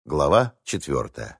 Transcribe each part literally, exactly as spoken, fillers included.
Глава четвертая.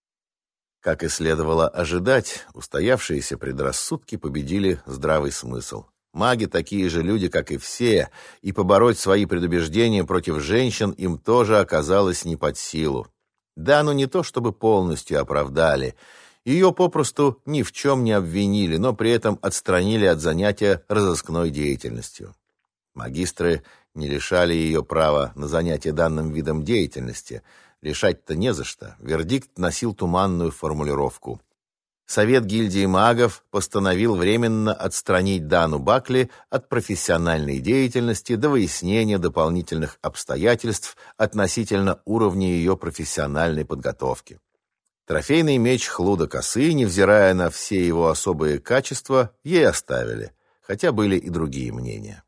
Как и следовало ожидать, устоявшиеся предрассудки победили здравый смысл. Маги такие же люди, как и все, и побороть свои предубеждения против женщин им тоже оказалось не под силу. Да, но не то чтобы полностью оправдали. Ее попросту ни в чем не обвинили, но при этом отстранили от занятия разыскной деятельностью. Магистры не лишали ее права на занятие данным видом деятельности. Лишать-то не за что. Вердикт носил туманную формулировку. Совет гильдии магов постановил временно отстранить Дану Бакли от профессиональной деятельности до выяснения дополнительных обстоятельств относительно уровня ее профессиональной подготовки. Трофейный меч Хлуда Косы, невзирая на все его особые качества, ей оставили, хотя были и другие мнения.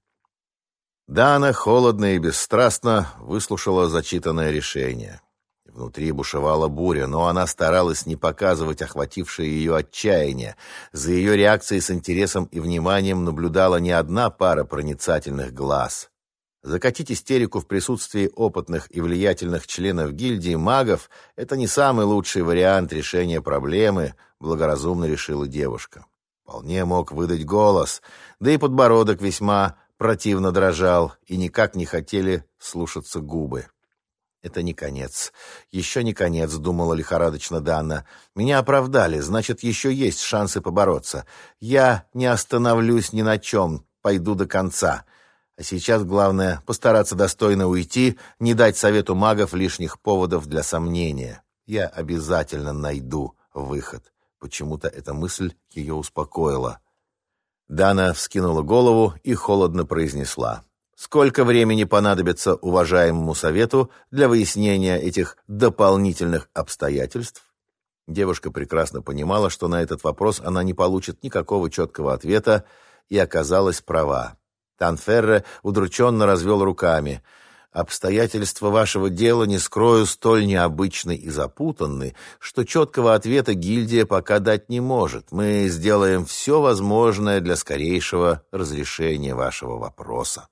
Дана холодно и бесстрастно выслушала зачитанное решение. Внутри бушевала буря, но она старалась не показывать охватившее ее отчаяние. За ее реакцией с интересом и вниманием наблюдала не одна пара проницательных глаз. Закатить истерику в присутствии опытных и влиятельных членов гильдии магов – это не самый лучший вариант решения проблемы, благоразумно решила девушка. Вполне мог выдать голос, да и подбородок весьма противно дрожал, и никак не хотели слушаться губы. «Это не конец. Еще не конец», — думала лихорадочно Дана. «Меня оправдали, значит, еще есть шансы побороться. Я не остановлюсь ни на чем, пойду до конца. А сейчас главное — постараться достойно уйти, не дать совету магов лишних поводов для сомнения. Я обязательно найду выход». Почему-то эта мысль ее успокоила. Дана вскинула голову и холодно произнесла: «Сколько времени понадобится уважаемому совету для выяснения этих дополнительных обстоятельств?» Девушка прекрасно понимала, что на этот вопрос она не получит никакого четкого ответа, и оказалась права. Танферре удрученно развел руками. «Обстоятельства вашего дела, не скрою, столь необычны и запутанны, что четкого ответа гильдия пока дать не может. Мы сделаем все возможное для скорейшего разрешения вашего вопроса».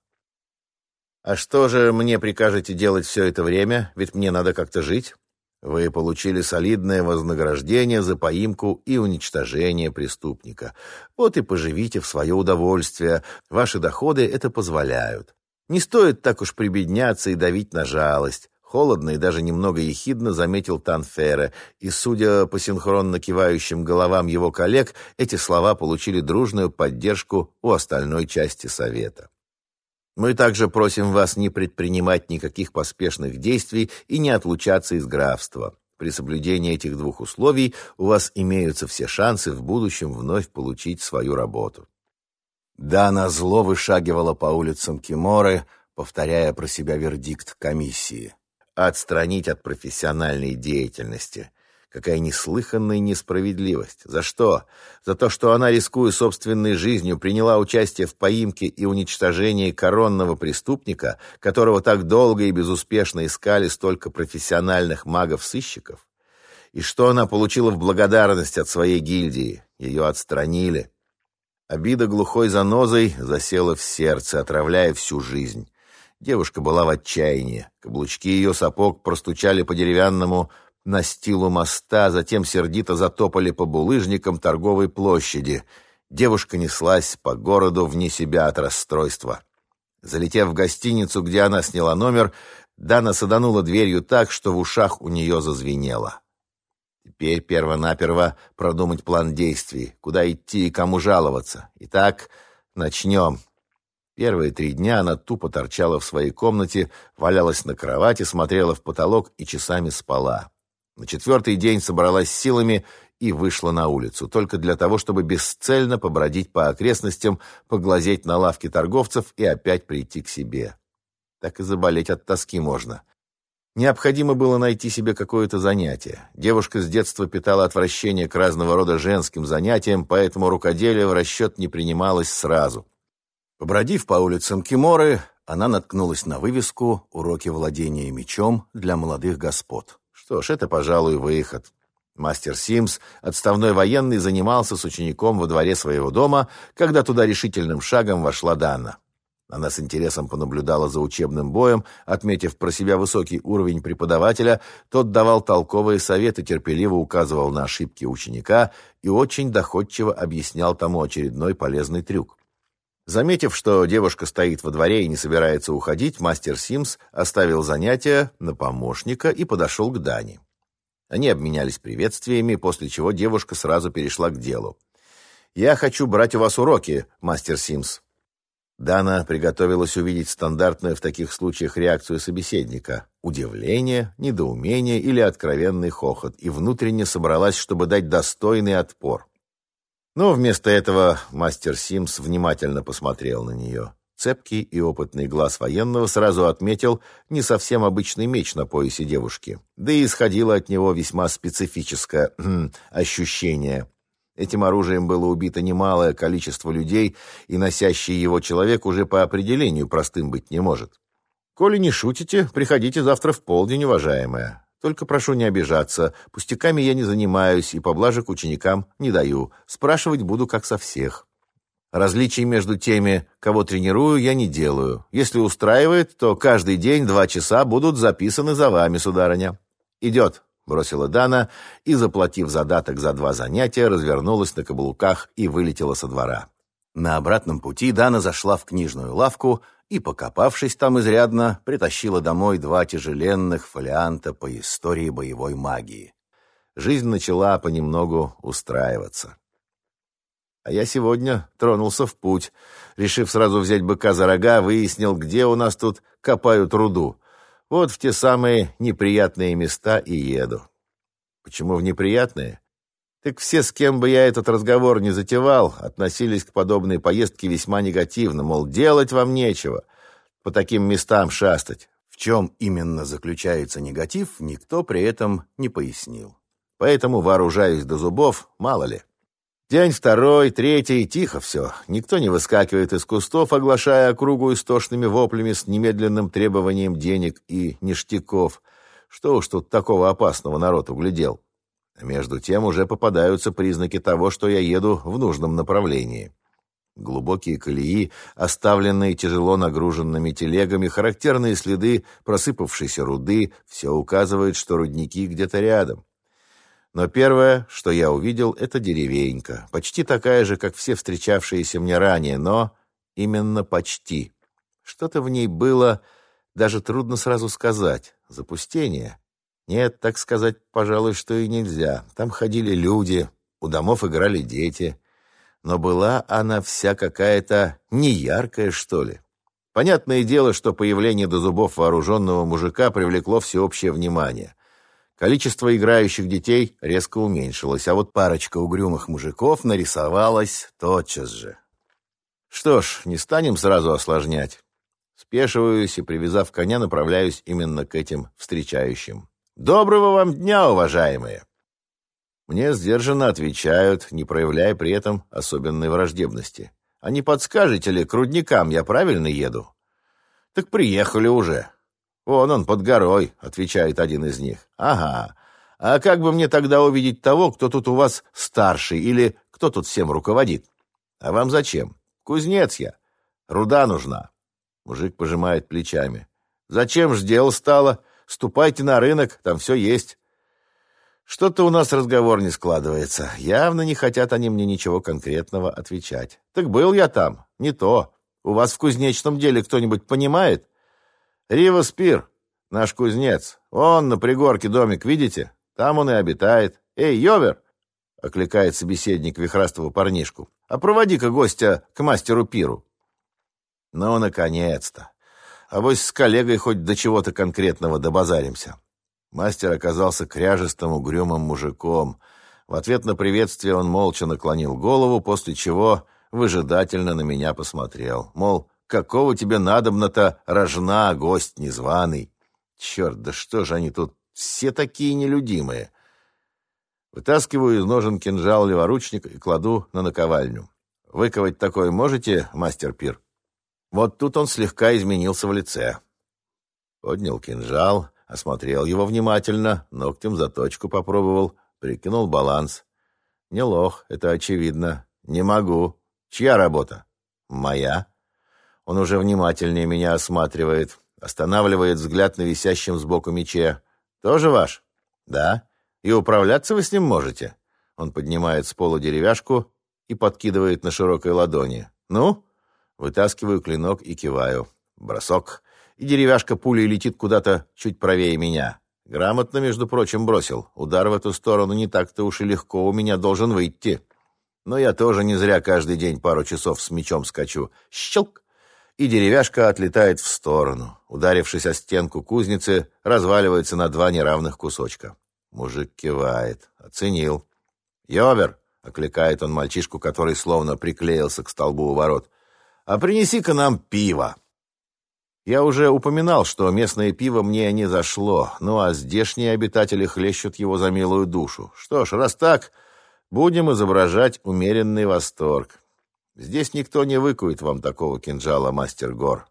«А что же мне прикажете делать все это время? Ведь мне надо как-то жить». «Вы получили солидное вознаграждение за поимку и уничтожение преступника. Вот и поживите в свое удовольствие. Ваши доходы это позволяют. Не стоит так уж прибедняться и давить на жалость». Холодно и даже немного ехидно заметил Танферре, и, судя по синхронно кивающим головам его коллег, эти слова получили дружную поддержку у остальной части совета. «Мы также просим вас не предпринимать никаких поспешных действий и не отлучаться из графства. При соблюдении этих двух условий у вас имеются все шансы в будущем вновь получить свою работу». Дана зло вышагивала по улицам Киморы, повторяя про себя вердикт комиссии. «Отстранить от профессиональной деятельности. Какая неслыханная несправедливость. За что? За то, что она, рискуя собственной жизнью, приняла участие в поимке и уничтожении коронного преступника, которого так долго и безуспешно искали столько профессиональных магов-сыщиков? И что она получила в благодарность от своей гильдии? Ее отстранили». Обида глухой занозой засела в сердце, отравляя всю жизнь. Девушка была в отчаянии. Каблучки ее сапог простучали по деревянному настилу моста, затем сердито затопали по булыжникам торговой площади. Девушка неслась по городу вне себя от расстройства. Залетев в гостиницу, где она сняла номер, Дана саданула дверью так, что в ушах у нее зазвенело. Теперь перво-наперво продумать план действий, куда идти и кому жаловаться. Итак, начнем. Первые три дня она тупо торчала в своей комнате, валялась на кровати, смотрела в потолок и часами спала. На четвертый день собралась силами и вышла на улицу, только для того, чтобы бесцельно побродить по окрестностям, поглазеть на лавки торговцев и опять прийти к себе. Так и заболеть от тоски можно. Необходимо было найти себе какое-то занятие. Девушка с детства питала отвращение к разного рода женским занятиям, поэтому рукоделие в расчет не принималось сразу. Побродив по улицам Киморы, она наткнулась на вывеску «Уроки владения мечом для молодых господ». Что ж, это, пожалуй, выход. Мастер Симс, отставной военный, занимался с учеником во дворе своего дома, когда туда решительным шагом вошла Дана. Она с интересом понаблюдала за учебным боем, отметив про себя высокий уровень преподавателя. Тот давал толковые советы, терпеливо указывал на ошибки ученика и очень доходчиво объяснял тому очередной полезный трюк. Заметив, что девушка стоит во дворе и не собирается уходить, мастер Симс оставил занятия на помощника и подошел к Дане. Они обменялись приветствиями, после чего девушка сразу перешла к делу. «Я хочу брать у вас уроки, мастер Симс». Дана приготовилась увидеть стандартную в таких случаях реакцию собеседника – удивление, недоумение или откровенный хохот, и внутренне собралась, чтобы дать достойный отпор. Но вместо этого мастер Симс внимательно посмотрел на нее. Цепкий и опытный глаз военного сразу отметил не совсем обычный меч на поясе девушки, да и исходило от него весьма специфическое ощущение. Этим оружием было убито немалое количество людей, и носящий его человек уже по определению простым быть не может. «Коли не шутите, приходите завтра в полдень, уважаемая. Только прошу не обижаться, пустяками я не занимаюсь и поблажек ученикам не даю. Спрашивать буду как со всех. Различий между теми, кого тренирую, я не делаю. Если устраивает, то каждый день два часа будут записаны за вами, сударыня». «Идет», — бросила Дана и, заплатив задаток за два занятия, развернулась на каблуках и вылетела со двора. На обратном пути Дана зашла в книжную лавку и, покопавшись там изрядно, притащила домой два тяжеленных фолианта по истории боевой магии. Жизнь начала понемногу устраиваться. А я сегодня тронулся в путь. Решив сразу взять быка за рога, выяснил, где у нас тут копают руду. Вот в те самые неприятные места и еду. Почему в неприятные? Так все, с кем бы я этот разговор не затевал, относились к подобной поездке весьма негативно, мол, делать вам нечего, по таким местам шастать. В чем именно заключается негатив, никто при этом не пояснил. Поэтому вооружаюсь до зубов, мало ли. День второй, третий, тихо все. Никто не выскакивает из кустов, оглашая округу истошными воплями с немедленным требованием денег и ништяков. Что уж тут такого опасного народ углядел. Между тем уже попадаются признаки того, что я еду в нужном направлении. Глубокие колеи, оставленные тяжело нагруженными телегами, характерные следы просыпавшейся руды, все указывает, что рудники где-то рядом. Но первое, что я увидел, это деревенька, почти такая же, как все встречавшиеся мне ранее, но именно почти. Что-то в ней было, даже трудно сразу сказать, запустение. Нет, так сказать, пожалуй, что и нельзя. Там ходили люди, у домов играли дети. Но была она вся какая-то неяркая, что ли. Понятное дело, что появление до зубов вооруженного мужика привлекло всеобщее внимание. Количество играющих детей резко уменьшилось, а вот парочка угрюмых мужиков нарисовалась тотчас же. Что ж, не станем сразу осложнять. Спешиваюсь и, привязав коня, направляюсь именно к этим встречающим. «Доброго вам дня, уважаемые!» Мне сдержанно отвечают, не проявляя при этом особенной враждебности. «А не подскажете ли, к рудникам я правильно еду?» «Так приехали уже». «Вон он, под горой», — отвечает один из них. «Ага. А как бы мне тогда увидеть того, кто тут у вас старший или кто тут всем руководит?» «А вам зачем?» «Кузнец я. Руда нужна». Мужик пожимает плечами. «Зачем ж дело стало? Ступайте на рынок, там все есть». Что-то у нас разговор не складывается. Явно не хотят они мне ничего конкретного отвечать. «Так был я там. Не то. У вас в кузнечном деле кто-нибудь понимает?» «Рива Спир, наш кузнец. Он на пригорке домик, видите? Там он и обитает. Эй, Йовер!» — окликает собеседник вихрастого парнишку. «А проводи-ка гостя к мастеру Пиру». Ну, наконец-то. Авось с коллегой хоть до чего-то конкретного добазаримся. Мастер оказался кряжестым, угрюмым мужиком. В ответ на приветствие он молча наклонил голову, после чего выжидательно на меня посмотрел. Мол, какого тебе надобно-то, рожна, гость незваный? Черт, да что же они тут все такие нелюдимые? Вытаскиваю из ножен кинжал леворучник и кладу на наковальню. Выковать такое можете, мастер Пир? Вот тут он слегка изменился в лице. Поднял кинжал, осмотрел его внимательно, ногтем заточку попробовал, прикинул баланс. Не лох, это очевидно. Не могу. Чья работа? Моя. Он уже внимательнее меня осматривает, останавливает взгляд на висящем сбоку мече. «Тоже ваш?» «Да. И управляться вы с ним можете?» Он поднимает с пола деревяшку и подкидывает на широкой ладони. «Ну?» Вытаскиваю клинок и киваю. Бросок. И деревяшка пулей летит куда-то чуть правее меня. Грамотно, между прочим, бросил. Удар в эту сторону не так-то уж и легко у меня должен выйти. Но я тоже не зря каждый день пару часов с мечом скачу. Щелк! И деревяшка отлетает в сторону. Ударившись о стенку кузницы, разваливается на два неравных кусочка. Мужик кивает. Оценил. «Йобер!» — окликает он мальчишку, который словно приклеился к столбу у ворот. «А принеси-ка нам пиво!» Я уже упоминал, что местное пиво мне не зашло, ну а здешние обитатели хлещут его за милую душу. Что ж, раз так, будем изображать умеренный восторг. Здесь никто не выкует вам такого кинжала, мастер Гор.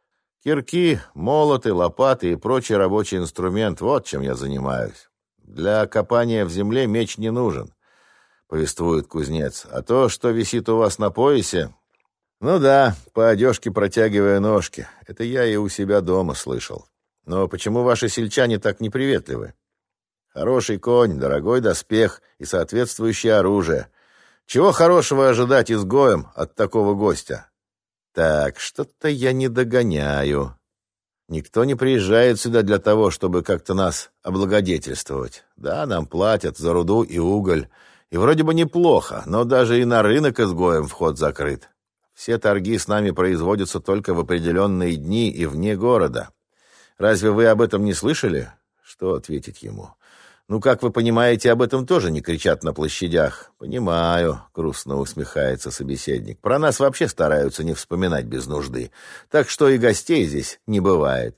Кирки, молоты, лопаты и прочий рабочий инструмент — вот чем я занимаюсь. Для копания в земле меч не нужен, повествует кузнец. А то, что висит у вас на поясе... Ну да, по одежке протягивая ножки. Это я и у себя дома слышал. Но почему ваши сельчане так неприветливы? Хороший конь, дорогой доспех и соответствующее оружие. Чего хорошего ожидать изгоем от такого гостя? Так, что-то я не догоняю. Никто не приезжает сюда для того, чтобы как-то нас облагодетельствовать. Да, нам платят за руду и уголь. И вроде бы неплохо, но даже и на рынок изгоем вход закрыт. Все торги с нами производятся только в определенные дни и вне города. Разве вы об этом не слышали? Что ответить ему? Ну, как вы понимаете, об этом тоже не кричат на площадях. Понимаю, грустно усмехается собеседник. Про нас вообще стараются не вспоминать без нужды. Так что и гостей здесь не бывает.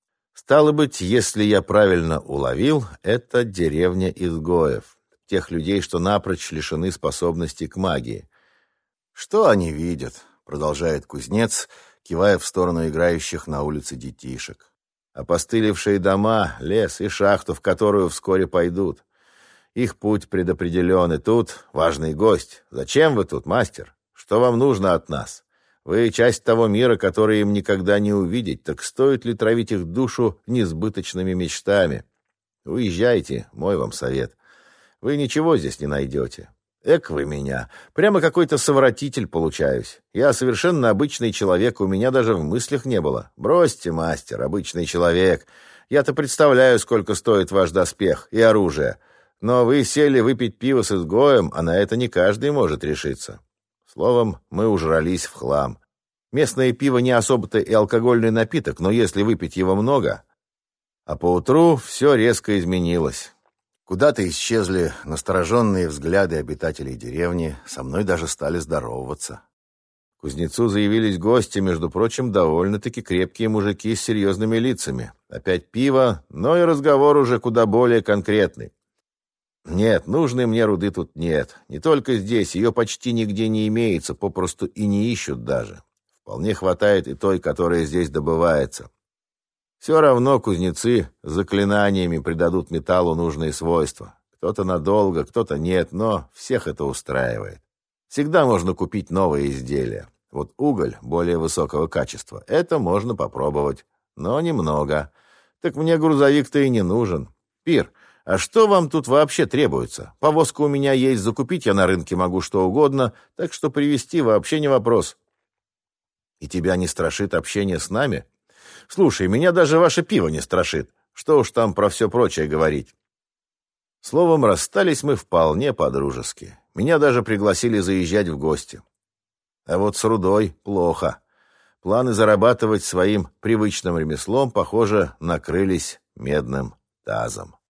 Стало быть, если я правильно уловил, это деревня изгоев. Тех людей, что напрочь лишены способности к магии. «Что они видят?» — продолжает кузнец, кивая в сторону играющих на улице детишек. «Опостылевшие дома, лес и шахту, в которую вскоре пойдут. Их путь предопределен, и тут важный гость. Зачем вы тут, мастер? Что вам нужно от нас? Вы часть того мира, который им никогда не увидеть, так стоит ли травить их душу несбыточными мечтами? Уезжайте, мой вам совет. Вы ничего здесь не найдете». Эк вы меня. Прямо какой-то совратитель получаюсь. Я совершенно обычный человек, у меня даже в мыслях не было. Бросьте, мастер, обычный человек. Я-то представляю, сколько стоит ваш доспех и оружие. Но вы сели выпить пиво с изгоем, а на это не каждый может решиться. Словом, мы ужрались в хлам. Местное пиво не особо-то и алкогольный напиток, но если выпить его много... А поутру все резко изменилось. Куда-то исчезли настороженные взгляды обитателей деревни, со мной даже стали здороваться. К кузнецу заявились гости, между прочим, довольно-таки крепкие мужики с серьезными лицами. Опять пиво, но и разговор уже куда более конкретный. Нет, нужной мне руды тут нет. Не только здесь, ее почти нигде не имеется, попросту и не ищут даже. Вполне хватает и той, которая здесь добывается. Все равно кузнецы заклинаниями придадут металлу нужные свойства. Кто-то надолго, кто-то нет, но всех это устраивает. Всегда можно купить новые изделия. Вот уголь более высокого качества. Это можно попробовать, но немного. Так мне грузовик-то и не нужен. Пир, а что вам тут вообще требуется? Повозка у меня есть, закупить я на рынке могу что угодно, так что привезти вообще не вопрос. И тебя не страшит общение с нами? Слушай, меня даже ваше пиво не страшит. Что уж там про все прочее говорить. Словом, расстались мы вполне по-дружески. Меня даже пригласили заезжать в гости. А вот с рудой плохо. Планы зарабатывать своим привычным ремеслом, похоже, накрылись медным тазом.